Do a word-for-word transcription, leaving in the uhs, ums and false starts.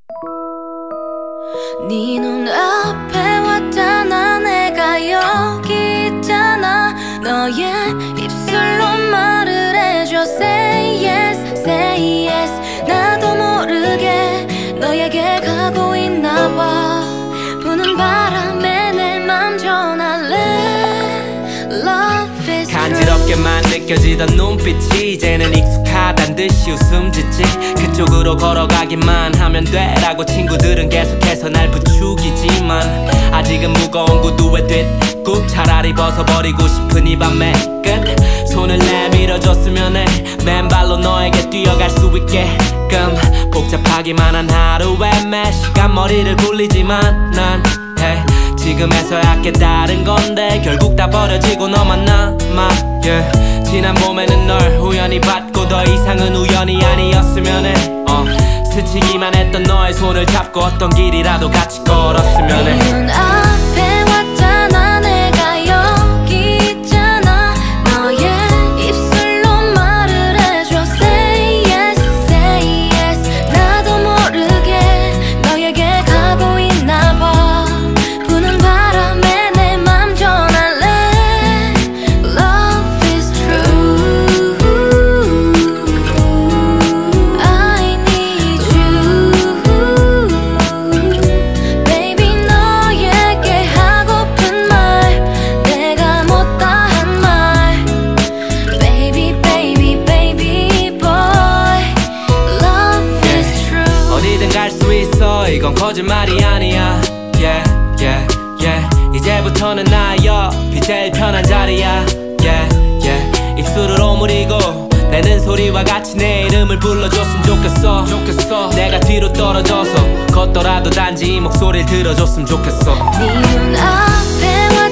네 눈앞에 왔잖아. 내가 여기 있잖아. 너의 입술로 말을 해줘. Say yes, say yes. 나도 모르게 너에게 가고 있나봐. 부는 바람에 내 맘 전할래. Love is true. 간지럽게만 느껴지던 눈빛이 이제는 익숙하단 듯이 웃음 짓지. 그쪽으로 걸어가기만 하면 돼라고 친구들은 계속해서 날 부추기지만 아직은 무거운 구두에 뒷굽 차라리 벗어버리고 싶은 이 밤의 끝. 손을 내밀어줬으면 해. 맨발로 너에게 뛰어갈 수 있게끔. 복잡하기만 한 하루에 매 시간 머리를 굴리지만 난 hey, 지금에서야 깨달은 건데 결국 다 버려지고 너만 남아. yeah. 지난 봄에는 널 우연히 봤고 더 이상은 우연이 아니었으면 해. uh. 스치기만 했던 너의 손을 잡고 어떤 길이라도 같이 걸었으면 해. 네 눈앞에 왔잖아. 내가 여기 있잖아. 너의 입술로 말을 해줘. Say yes, say yes. 나도 모르게 너에게 가고 있나봐. 부는 바람에 내 맘 전할래. Love is true. I need you. Baby 너에게 하고픈 말 내가 못다한 말. Baby baby baby boy. Love is true. 어디든 갈 수 있어. 이건 거짓말이 아니야. Yeah, yeah, yeah. 이제부터는 나의 옆이 제일 편한 자리야. Yeah, yeah. 입술을 오므리고 내는 소리와 같이 내 이름을 불러줬으면 좋겠어. 좋겠어. 내가 뒤로 떨어져서 걷더라도 단지 이 목소리를 들어줬으면 좋겠어. 네 눈앞에